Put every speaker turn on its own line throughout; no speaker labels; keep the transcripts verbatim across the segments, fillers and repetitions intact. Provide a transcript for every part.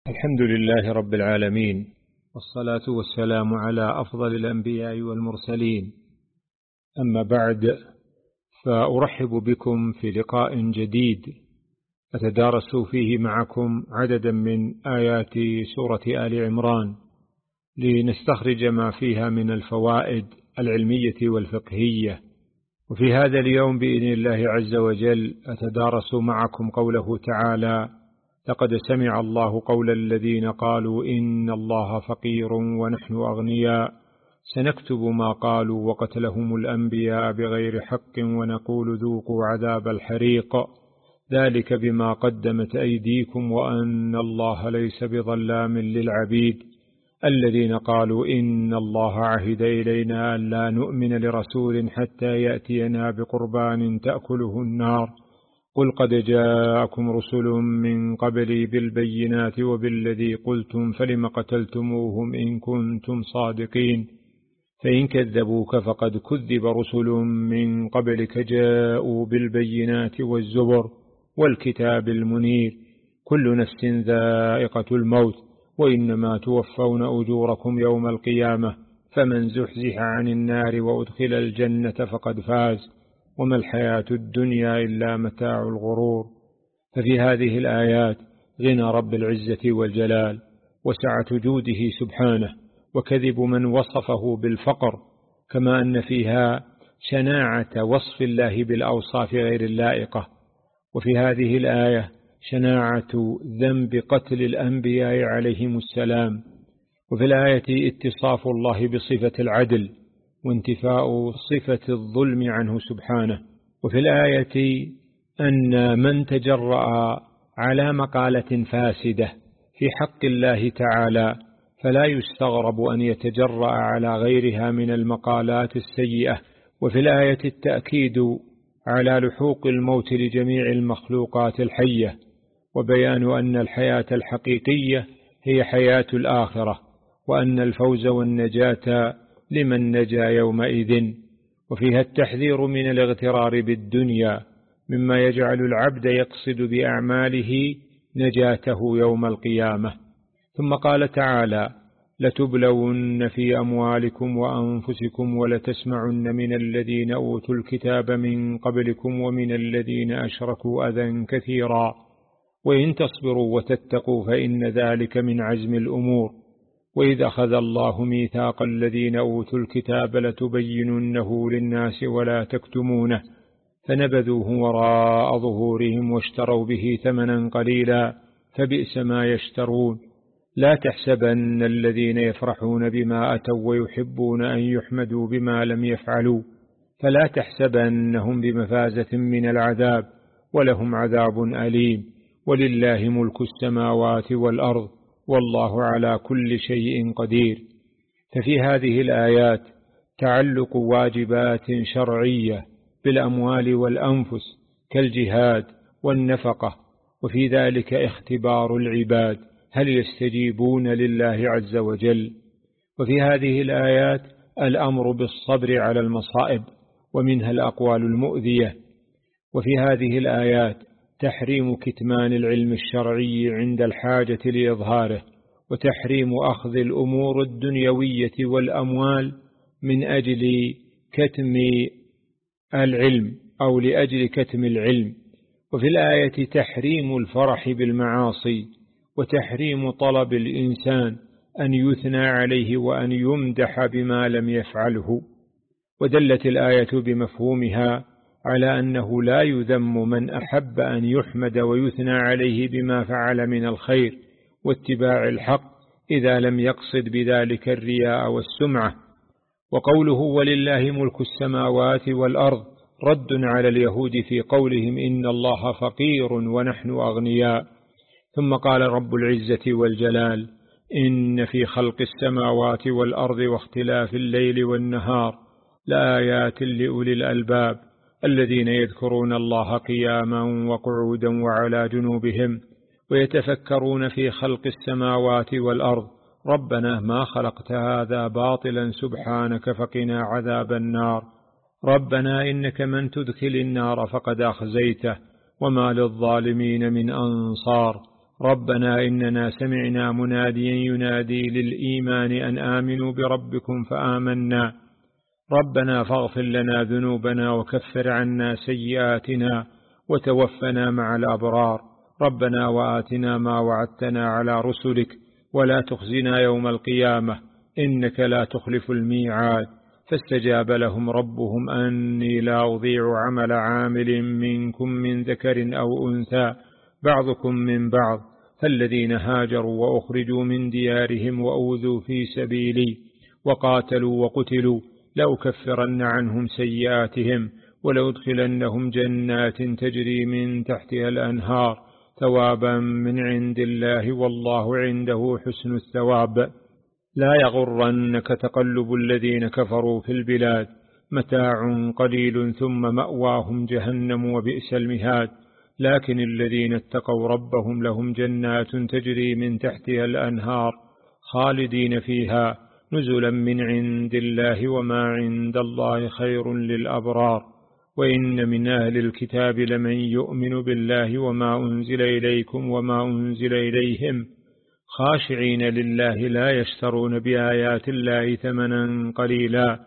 الحمد لله رب العالمين، والصلاة والسلام على أفضل الأنبياء والمرسلين. أما بعد، فأرحب بكم في لقاء جديد أتدارس فيه معكم عددا من آيات سورة آل عمران لنستخرج ما فيها من الفوائد العلمية والفقهية. وفي هذا اليوم بإذن الله عز وجل أتدارس معكم قوله تعالى: لقد سمع الله قول الذين قالوا إن الله فقير ونحن أغنياء سنكتب ما قالوا وقتلهم الأنبياء بغير حق ونقول ذوقوا عذاب الحريق ذلك بما قدمت أيديكم وأن الله ليس بظلام للعبيد الذين قالوا إن الله عهد إلينا أن لا نؤمن لرسول حتى يأتينا بقربان تأكله النار قل قد جاءكم رسل من قبلي بالبينات وبالذي قلتم فلم قتلتموهم إن كنتم صادقين فإن كذبوك فقد كذب رسل من قبلك جاءوا بالبينات والزبر والكتاب المنير كل نفس ذائقة الموت وإنما توفون أجوركم يوم القيامة فمن زحزح عن النار وأدخل الجنة فقد فاز وما الحياة الدنيا إلا متاع الغرور. ففي هذه الآيات غنى رب العزة والجلال وسعة جوده سبحانه وكذب من وصفه بالفقر، كما أن فيها شناعة وصف الله بالأوصاف غير اللائقة. وفي هذه الآية شناعة ذنب قتل الأنبياء عليهم السلام. وفي الآية اتصاف الله بصفة العدل وانتفاء صفة الظلم عنه سبحانه. وفي الآية أن من تجرأ على مقالة فاسدة في حق الله تعالى فلا يستغرب أن يتجرأ على غيرها من المقالات السيئة. وفي الآية التأكيد على لحوق الموت لجميع المخلوقات الحية وبيان أن الحياة الحقيقية هي حياة الآخرة وأن الفوز والنجاة لمن نجا يومئذ. وفيها التحذير من الاغترار بالدنيا مما يجعل العبد يقصد بأعماله نجاته يوم القيامة. ثم قال تعالى: لتبلون في أموالكم وأنفسكم ولتسمعن من الذين أوتوا الكتاب من قبلكم ومن الذين أشركوا أذى كثيرا وإن تصبروا وتتقوا فإن ذلك من عزم الأمور. وإذ أخذ الله ميثاق الذين أوتوا الكتاب لتبيننه للناس ولا تكتمونه فنبذوه وراء ظهورهم واشتروا به ثمنا قليلا فبئس ما يشترون. لا تحسبن الذين يفرحون بما أتوا ويحبون أن يحمدوا بما لم يفعلوا فلا تحسبنهم بمفازة من العذاب ولهم عذاب أليم ولله ملك السماوات والأرض والله على كل شيء قدير. ففي هذه الآيات تعلق واجبات شرعية بالأموال والأنفس كالجهاد والنفقة، وفي ذلك اختبار العباد هل يستجيبون لله عز وجل. وفي هذه الآيات الأمر بالصبر على المصائب ومنها الأقوال المؤذية. وفي هذه الآيات تحريم كتمان العلم الشرعي عند الحاجة لإظهاره وتحريم أخذ الأمور الدنيوية والأموال من أجل كتم العلم أو لأجل كتم العلم. وفي الآية تحريم الفرح بالمعاصي وتحريم طلب الإنسان أن يثنى عليه وأن يمدح بما لم يفعله. ودلت الآية بمفهومها على أنه لا يذم من أحب أن يحمد ويثنى عليه بما فعل من الخير واتباع الحق إذا لم يقصد بذلك الرياء والسمعة. وقوله ولله ملك السماوات والأرض رد على اليهود في قولهم إن الله فقير ونحن أغنياء. ثم قال رب العزة والجلال: إن في خلق السماوات والأرض واختلاف الليل والنهار لآيات لأولي الألباب الذين يذكرون الله قياما وقعودا وعلى جنوبهم ويتفكرون في خلق السماوات والأرض ربنا ما خلقت هذا باطلا سبحانك فقنا عذاب النار ربنا إنك من تدخل النار فقد أخزيته وما للظالمين من أنصار ربنا إننا سمعنا مناديا ينادي للإيمان أن آمنوا بربكم فآمنا ربنا فاغفر لنا ذنوبنا وكفر عنا سيئاتنا وتوفنا مع الأبرار ربنا وآتنا ما وعدتنا على رسلك ولا تخزنا يوم القيامة إنك لا تخلف الميعاد فاستجاب لهم ربهم أني لا أضيع عمل عامل منكم من ذكر أو أنثى بعضكم من بعض فالذين هاجروا وأخرجوا من ديارهم وأوذوا في سبيلي وقاتلوا وقتلوا لأكفرن عنهم سيئاتهم ولأدخلنهم جنات تجري من تحتها الأنهار ثوابا من عند الله والله عنده حسن الثواب لا يغرنك تقلب الذين كفروا في البلاد متاع قليل ثم مأواهم جهنم وبئس المهاد لكن الذين اتقوا ربهم لهم جنات تجري من تحتها الأنهار خالدين فيها نزلا من عند الله وما عند الله خير للأبرار وإن من أهل الكتاب لمن يؤمن بالله وما أنزل إليكم وما أنزل إليهم خاشعين لله لا يشترون بآيات الله ثمنا قليلا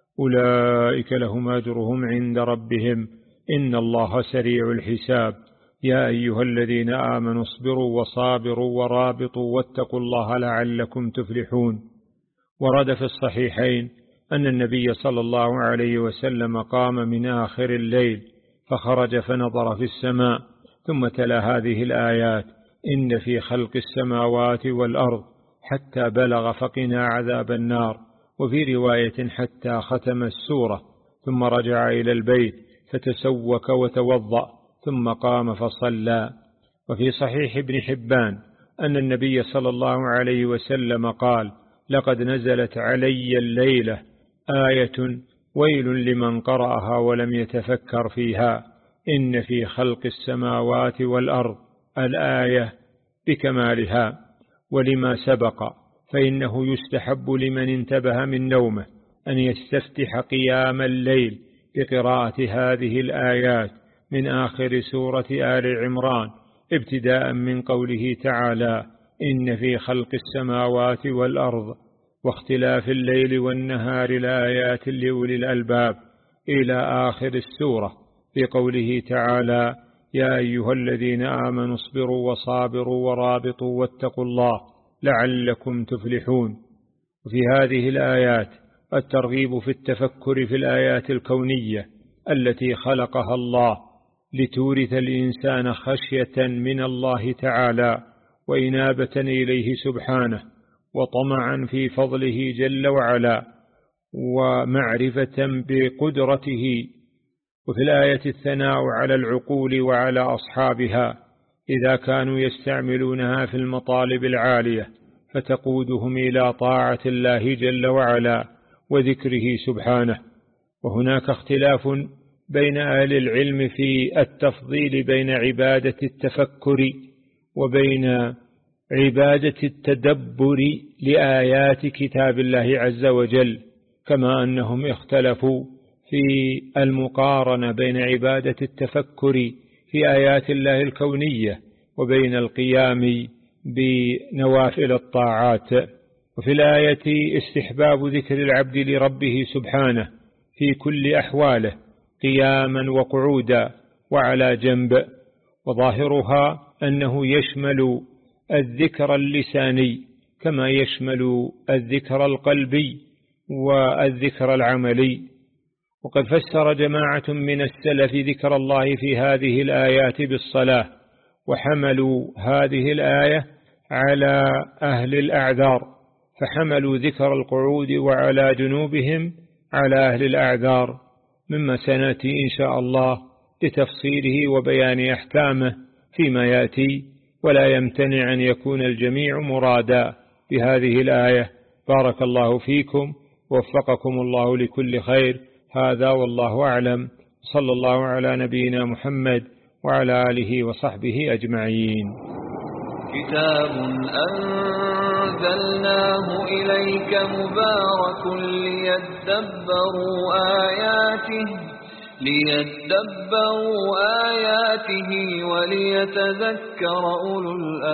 أولئك لهم أجرهم عند ربهم إن الله سريع الحساب يا أيها الذين آمنوا اصبروا وصابروا ورابطوا واتقوا الله لعلكم تفلحون ورد في الصحيحين أن النبي صلى الله عليه وسلم قام من آخر الليل فخرج فنظر في السماء ثم تلا هذه الآيات إن في خلق السماوات والأرض حتى بلغ فقنا عذاب النار وفي رواية حتى ختم السورة ثم رجع إلى البيت فتسوك وتوضأ ثم قام فصلى وفي صحيح ابن حبان أن النبي صلى الله عليه وسلم قال لقد نزلت علي الليلة آية ويل لمن قرأها ولم يتفكر فيها إن في خلق السماوات والأرض الآية بكمالها ولما سبق فإنه يستحب لمن انتبه من نومه أن يستفتح قيام الليل بقراءة هذه الآيات من آخر سورة آل عمران ابتداء من قوله تعالى إن في خلق السماوات والأرض واختلاف الليل والنهار لآيات لأولي الألباب إلى آخر السورة في قوله تعالى يا أيها الذين آمنوا اصبروا وصابروا ورابطوا واتقوا الله لعلكم تفلحون. وفي هذه الآيات الترغيب في التفكر في الآيات الكونية التي خلقها الله لتورث الإنسان خشية من الله تعالى وإنابة إليه سبحانه وطمعا في فضله جل وعلا ومعرفة بقدرته. وفي الآية الثناء على العقول وعلى أصحابها إذا كانوا يستعملونها في المطالب العالية فتقودهم إلى طاعة الله جل وعلا وذكره سبحانه. وهناك اختلاف بين أهل العلم في التفضيل بين عبادة التفكر وبين عبادة التدبر لآيات كتاب الله عز وجل، كما أنهم اختلفوا في المقارنة بين عبادة التفكر في آيات الله الكونية وبين القيام بنوافل الطاعات. وفي الآية استحباب ذكر العبد لربه سبحانه في كل أحواله قياما وقعودا وعلى جنب، وظاهرها أنه يشمل الذكر اللساني كما يشمل الذكر القلبي والذكر العملي. وقد فسر جماعة من السلف ذكر الله في هذه الآيات بالصلاة، وحملوا هذه الآية على أهل الأعذار، فحملوا ذكر القعود وعلى جنوبهم على أهل الأعذار، مما سنأتي إن شاء الله لتفصيله وبيان أحكامه فيما يأتي، ولا يمتنع أن يكون الجميع مرادا بهذه الآية. بارك الله فيكم ووفقكم الله لكل خير. هذا والله أعلم، صلى الله على نبينا محمد وعلى آله وصحبه أجمعين.
كتاب أنزلناه إليك مبارك ليدبروا آياته ليدبروا آياته وليتذكر أولو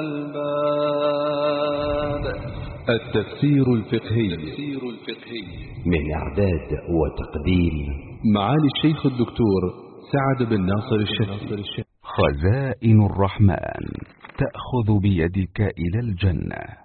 الألباب.
التفسير الفقهي
من إعداد وتقديم
معالي الشيخ الدكتور سعد بن ناصر الشافعي.
خزائن الرحمن تأخذ بيدك إلى الجنة.